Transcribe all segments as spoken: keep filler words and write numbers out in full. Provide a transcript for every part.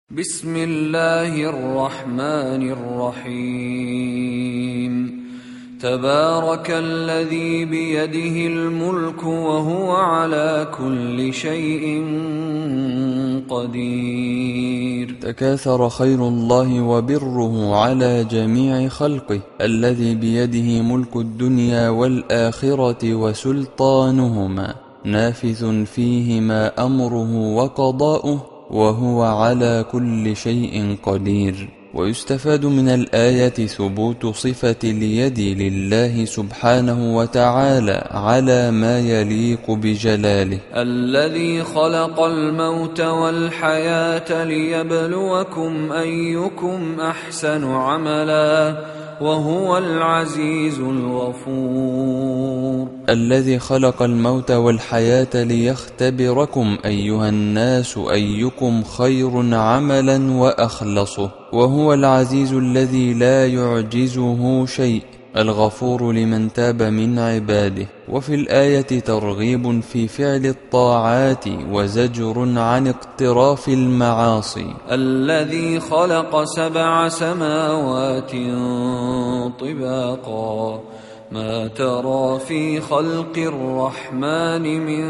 بسم الله الرحمن الرحيم. تبارك الذي بيده الملك وهو على كل شيء قدير. تكاثر خير الله وبره على جميع خلقه، الذي بيده ملك الدنيا والآخرة وسلطانهما، نافذ فيهما أمره وقضاؤه، وهو على كل شيء قدير. ويستفاد من الآية ثبوت صفة اليد لله سبحانه وتعالى على ما يليق بجلاله. الذي خلق الموت والحياة ليبلوكم أيكم أحسن عملا وهو العزيز الغفور. الذي خلق الموت والحياة ليختبركم أيها الناس أيكم خير عملا وأخلصه، وهو العزيز الذي لا يعجزه شيء، الغفور لمن تاب من عباده. وفي الآية ترغيب في فعل الطاعات وزجر عن اقتراف المعاصي. الذي خلق سبع سماوات طباقا ما ترى في خلق الرحمن من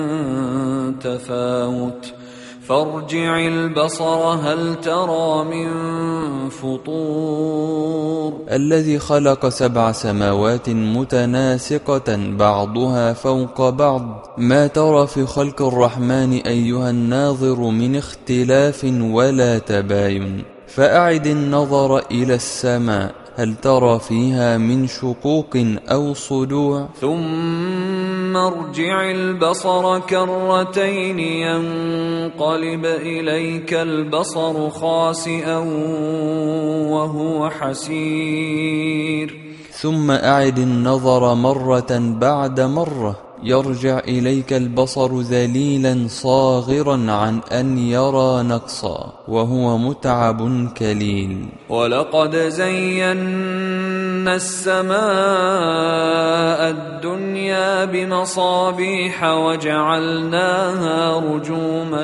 تفاوت فارجع البصر هل ترى من فطور. الذي خلق سبع سماوات متناسقة بعضها فوق بعض، ما ترى في خلق الرحمن أيها الناظر من اختلاف ولا تباين، فأعد النظر إلى السماء هل ترى فيها من شقوق أو صدوع. ثم ارجع البصر كرتين ينقلب إليك البصر خاسئا وهو حسير. ثم أعد النظر مرة بعد مرة، يرجع إليك البصر ذليلا صاغرا عن أن يرى نقصا، وهو متعب كليل. ولقد زينا السماء الدنيا بمصابيح وجعلناها رجوما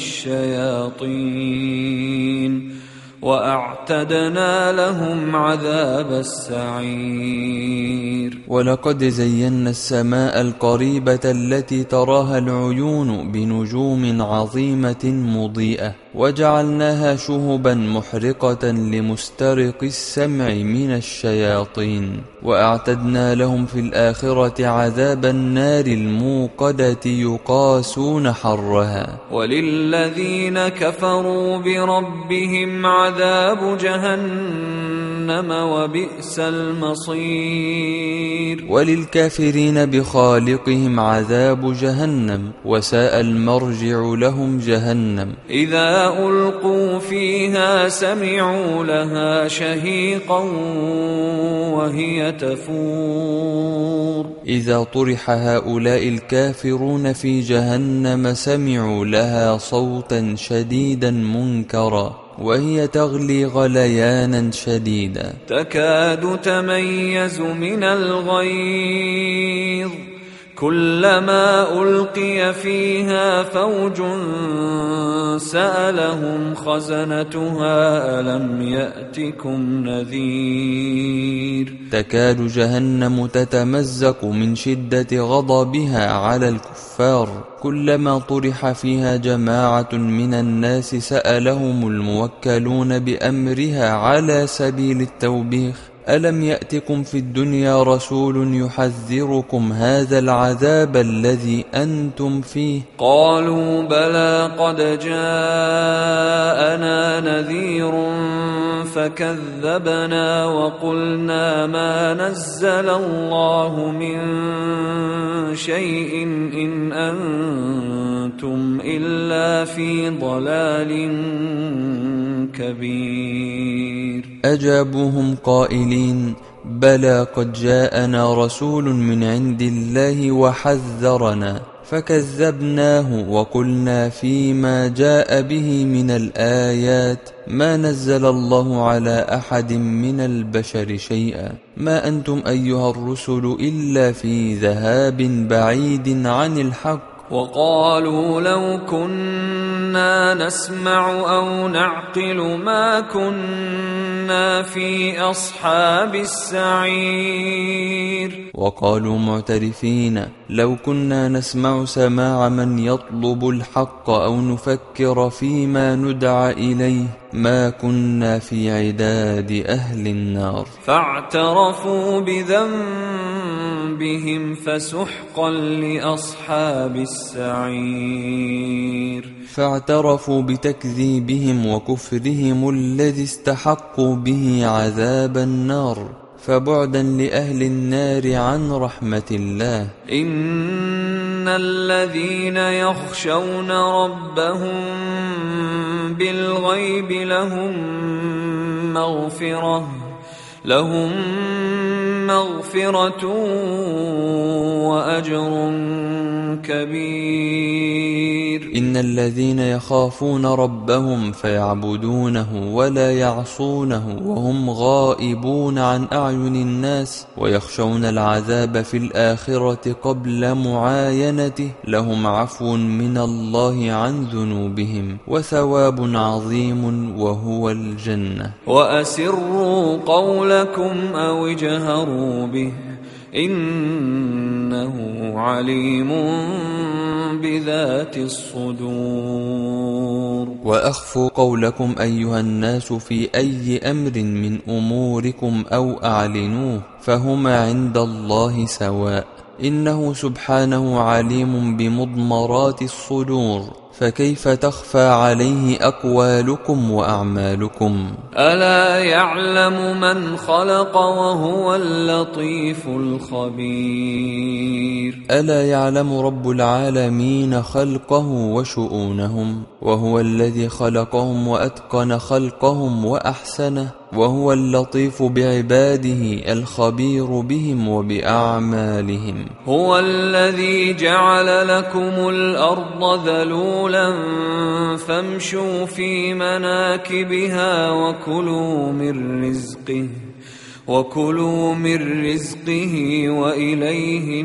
للشياطين وأعتدنا لهم عذاب السعير. ولقد زينا السماء القريبة التي تراها العيون بنجوم عظيمة مضيئة، وجعلناها شهبا محرقة لمسترق السمع من الشياطين، وأعتدنا لهم في الآخرة عذاب النار الموقدة يقاسون حرها. وللذين كفروا بربهم عذاب جهنم وبئس المصير. وللكافرين بخالقهم عذاب جهنم، وساء المرجع لهم جهنم. إذا ألقوا فيها سمعوا لها شهيقا وهي تفور. إذا طرح هؤلاء الكافرون في جهنم سمعوا لها صوتا شديدا منكرا، وهي تغلي غليانا شديدا، تكاد تميز من الغيظ كلما ألقي فيها فوج سألهم خزنتها ألم يأتكم نذير. تكاد جهنم تتمزق من شدة غضبها على الكفار، كلما طرح فيها جماعة من الناس سألهم الموكلون بأمرها على سبيل التوبيخ ألم يأتكم في الدنيا رسول يحذركم هذا العذاب الذي أنتم فيه؟ قالوا بلى قد جاءنا نذير فكذبنا وقلنا ما نزل الله من شيء إن أنتم إلا في ضلال كبير. أجابوهم قائلين بلى قد جاءنا رسول من عند الله وحذرنا، فكذبناه وقلنا فيما جاء به من الآيات ما نزل الله على أحد من البشر شيئا، ما أنتم أيها الرسل إلا في ذهاب بعيد عن الحق. وقالوا لو كنا كنا نسمع أو نعقل ما كنا في أصحاب السعير. وقالوا معترفين لو كنا نسمع سماع من يطلب الحق أو نفكر فيما ندعى إليه ما كنا في عداد أهل النار. فاعترفوا بذنبهم فسحقا لأصحاب السعير. فاعترفوا بتكذيبهم وكفرهم الذي استحقوا به عذاب النار، فبعدا لأهل النار عن رحمة الله. إن الذين يخشون ربهم بالغيب لهم مغفرة لهم مغفرة وأجر كبير. إن الذين يخافون ربهم فيعبدونه ولا يعصونه وهم غائبون عن أعين الناس ويخشون العذاب في الآخرة قبل معاينته لهم عفو من الله عن ذنوبهم وثواب عظيم وهو الجنة. وأسروا قولكم أو اجهروا به إنه عليم بذات الصدور. وأخفوا قولكم أيها الناس في أي أمر من أموركم أو أعلنوه فهما عند الله سواء، إنه سبحانه عليم بمضمرات الصدور، فكيف تخفى عليه أقوالكم وأعمالكم؟ ألا يعلم من خلق وهو اللطيف الخبير. ألا يعلم رب العالمين خلقه وشؤونهم، وهو الذي خلقهم وأتقن خلقهم وأحسنه، وهو اللطيف بعباده الخبير بهم وبأعمالهم. هو الذي جعل لكم الأرض ذلولا فامشوا في مناكبها وكلوا من رزقه وكلوا من رزقه وإليه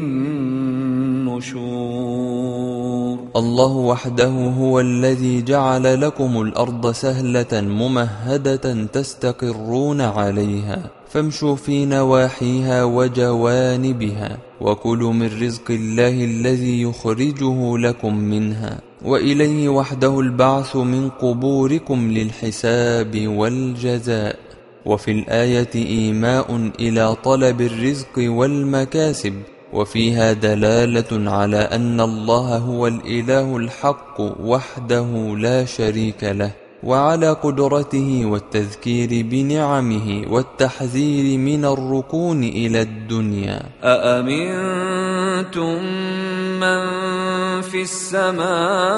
النشور. الله وحده هو الذي جعل لكم الأرض سهلة ممهدة تستقرون عليها، فامشوا في نواحيها وجوانبها وكلوا من رزق الله الذي يخرجه لكم منها، وإليه وحده البعث من قبوركم للحساب والجزاء. وفي الآية إيماء إلى طلب الرزق والمكاسب، وفيها دلالة على أن الله هو الإله الحق وحده لا شريك له، وعلى قدرته والتذكير بنعمه والتحذير من الركون إلى الدنيا. أأمنتم من في السماء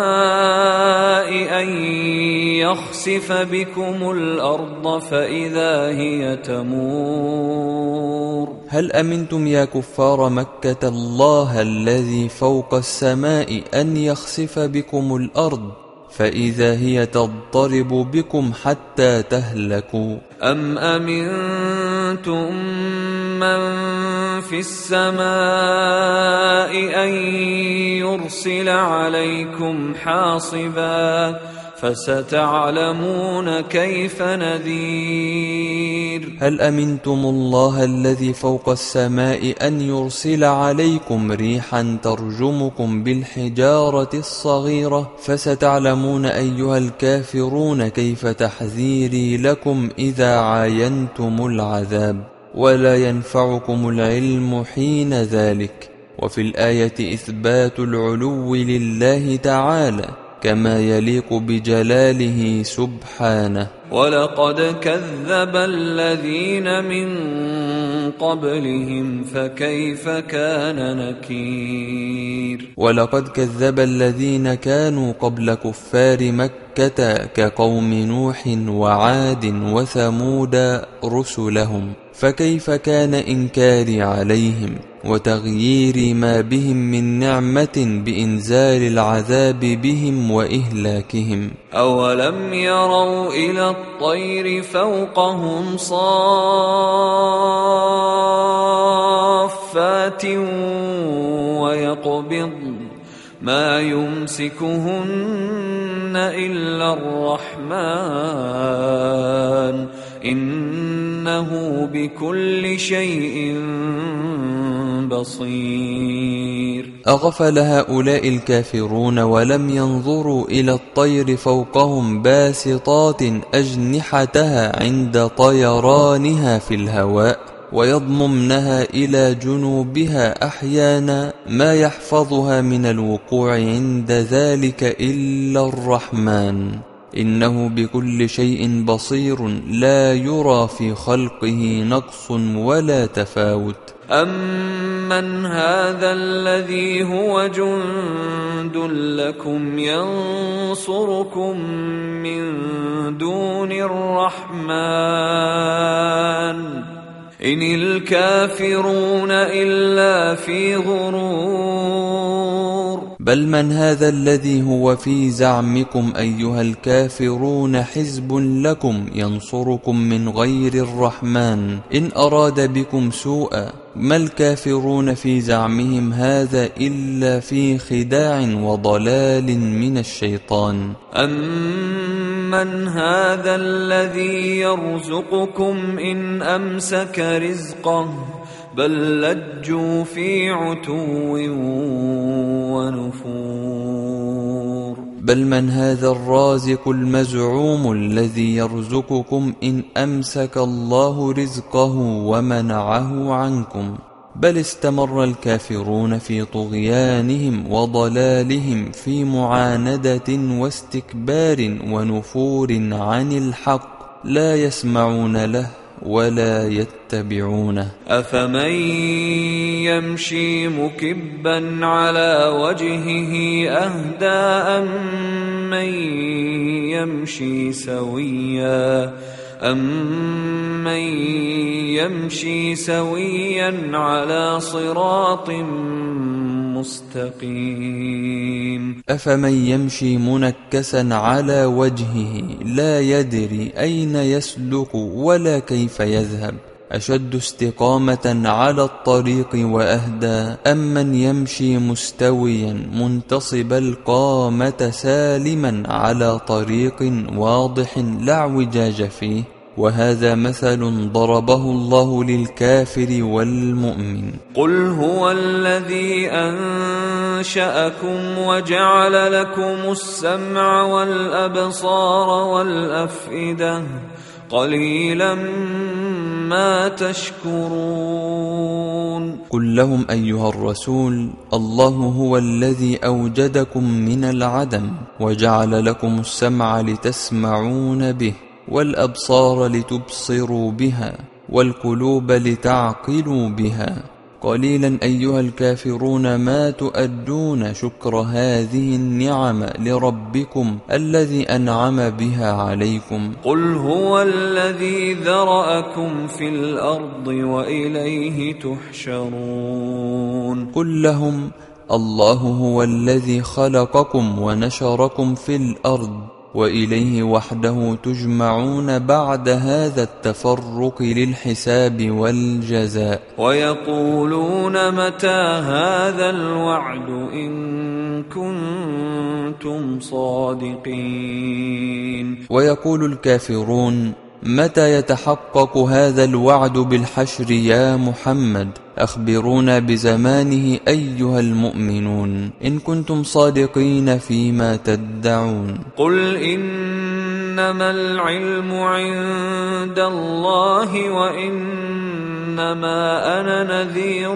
أن يخسف بكم الأرض فإذا هي تمور. هل أمنتم يا كفار مكة الله الذي فوق السماء أن يخسف بكم الأرض فإذا هي تضطرب بكم حتى تهلكوا؟ أم أمنتم من في السماء أن يرسل عليكم حاصبا فستعلمون كيف نذير. هل أمنتم الله الذي فوق السماء أن يرسل عليكم ريحا ترجمكم بالحجارة الصغيرة فستعلمون أيها الكافرون كيف تحذيري لكم إذا عاينتم العذاب، ولا ينفعكم العلم حين ذلك. وفي الآية إثبات العلو لله تعالى كما يليق بجلاله سبحانه. ولقد كذب الذين من قبلهم فكيف كان نكير. ولقد كذب الذين كانوا قبل كفار مكة كقوم نوح وعاد وثمود رسلهم، فكيف كان إنكاري عليهم وتغيير ما بهم من نعمة بإنزال العذاب بهم وإهلاكهم. أولم يروا إلى الطير فوقهم صافات ويقبضن ما يمسكهن إلا الرحمن إنه بكل شيء بصير. أغفل هؤلاء الكافرون ولم ينظروا إلى الطير فوقهم باسطات أجنحتها عند طيرانها في الهواء ويضممنها إلى جنوبها أحيانا ما يحفظها من الوقوع عند ذلك إلا الرحمن إنه بكل شيء بصير لا يرى في خلقه نقص ولا تفاوت. أمن هذا الذي هو جند لكم ينصركم من دون الرحمن إن الكافرون إلا في غرور. بل من هذا الذي هو في زعمكم أيها الكافرون حزب لكم ينصركم من غير الرحمن إن أراد بكم سوءا. ما الكافرون في زعمهم هذا إلا في خداع وضلال من الشيطان. أمن هذا الذي يرزقكم إن أمسك رزقه بل لجوا في عتو ونفور. بل من هذا الرازق المزعوم الذي يرزقكم إن أمسك الله رزقه ومنعه عنكم. بل استمر الكافرون في طغيانهم وضلالهم في معاندة واستكبار ونفور عن الحق لا يسمعون له ولا يتبعونه. أفمن يمشي مكبا على وجهه أهدى أمن يمشي سويا أمن يمشي سويا على صراط مستقيم. أفمن يمشي منكسا على وجهه لا يدري أين يسلك ولا كيف يذهب أشد استقامة على الطريق وأهدى أمن يمشي مستويا منتصب القامة سالما على طريق واضح لا اعوجاج فيه. وهذا مثل ضربه الله للكافر والمؤمن. قل هو الذي أنشأكم وجعل لكم السمع والأبصار والأفئدة قليلا ما تشكرون. قل لهم أيها الرسول الله هو الذي أوجدكم من العدم وجعل لكم السمع لتسمعون به والأبصار لتبصروا بها والقلوب لتعقلوا بها قليلا أيها الكافرون ما تؤدون شكر هذه النعم لربكم الذي أنعم بها عليكم. قل هو الذي ذرأكم في الأرض وإليه تحشرون. قل لهم الله هو الذي خلقكم ونشركم في الأرض وإليه وحده تجمعون بعد هذا التفرق للحساب والجزاء. ويقولون متى هذا الوعد إن كنتم صادقين. ويقول الكافرون متى يتحقق هذا الوعد بالحشر يا محمد أخبرونا بزمانه أيها المؤمنون إن كنتم صادقين فيما تدعون. قل إنما العلم عند الله وإنما أنا نذير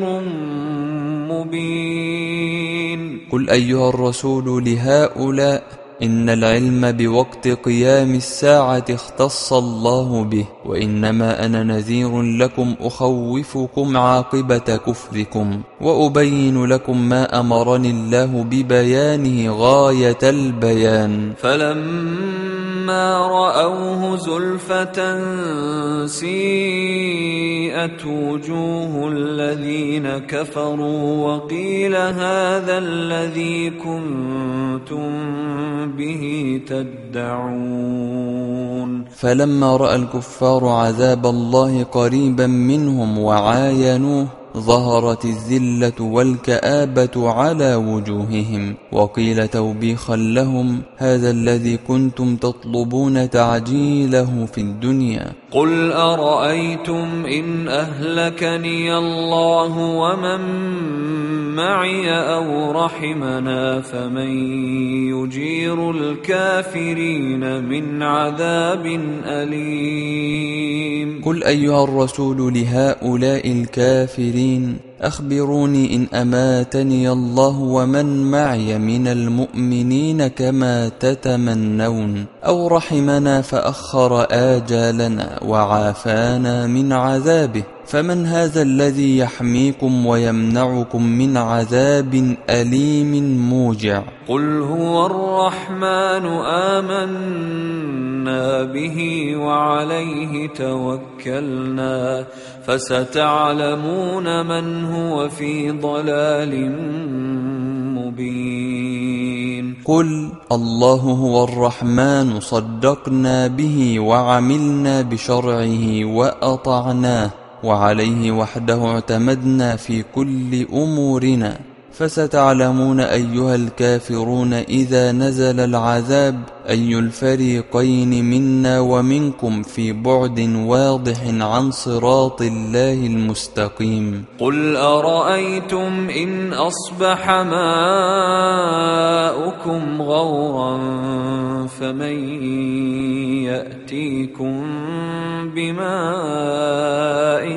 مبين. قل أيها الرسول لهؤلاء إن العلم بوقت قيام الساعة اختص الله به وإنما أنا نذير لكم أخوفكم عاقبة كفركم وأبين لكم ما أمرني الله ببيانه غاية البيان. فلما رأوه زلفة سيئت وجوه الذين كفروا وقيل هذا الذي كنتم به تدعون. فلما رأى الكفار عذاب الله قريبا منهم وعاينوه ظهرت الذلة والكآبة على وجوههم، وقيل توبيخا لهم: هذا الذي كنتم تطلبون تعجيله في الدنيا. قل أرأيتم إن أهلكني الله ومن معي أو رحمنا فمن يجير الكافرين من عذاب أليم. قل أيها الرسول لهؤلاء الكافرين: أخبروني إن أماتني الله ومن معي من المؤمنين كما تتمنون، أو رحمنا فأخر آجالنا وعافانا من عذابه، فمن هذا الذي يحميكم ويمنعكم من عذاب أليم موجع؟ قل هو الرحمن آمنا به وعليه توكلنا فستعلمون من هو في ضلال مبين. قل الله هو الرحمن صدقنا به وعملنا بشرعه وأطعناه، وعليه وحده اعتمدنا في كل أمورنا، فستعلمون أيها الكافرون إذا نزل العذاب أي الفريقين منا ومنكم في بعد واضح عن صراط الله المستقيم. قل أرأيتم إن أصبح ماؤكم غورا فمن يأتيكم بماء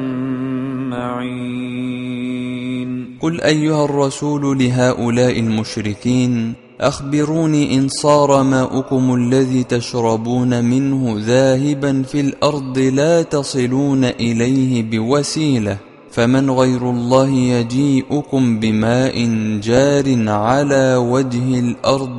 معين. قل أيها الرسول لهؤلاء المشركين: أخبروني إن صار ماؤكم الذي تشربون منه ذاهبا في الأرض لا تصلون إليه بوسيلة، فمن غير الله يجيئكم بماء جار على وجه الأرض